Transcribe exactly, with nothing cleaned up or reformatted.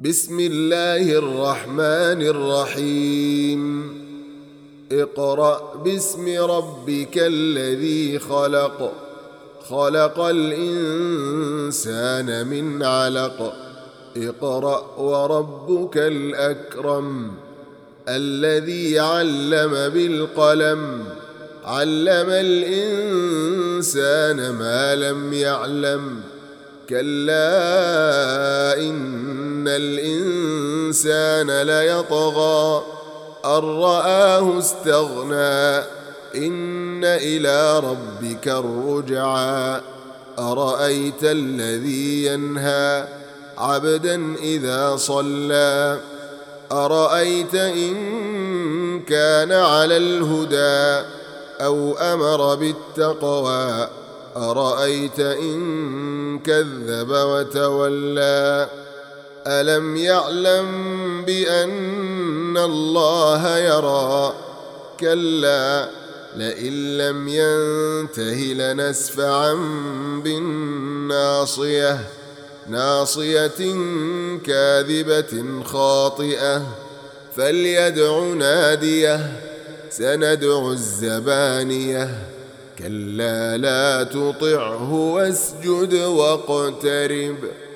بسم الله الرحمن الرحيم اقرأ باسم ربك الذي خلق خلق الإنسان من علق اقرأ وربك الأكرم الذي علم بالقلم علم الإنسان ما لم يعلم كلا إن الإنسان ليطغى أن رآه استغنى إن إلى ربك الرجعى أرأيت الذي ينهى عبدا إذا صلى أرأيت إن كان على الهدى أو أمر بالتقوى أرأيت إن كذب وتولى ألم يعلم بأن الله يرى كلا لئن لم ينته لنسفعا بالناصية ناصية كاذبة خاطئة فليدع ناديه سندع الزبانية كلا لا تطعه واسجد واقترب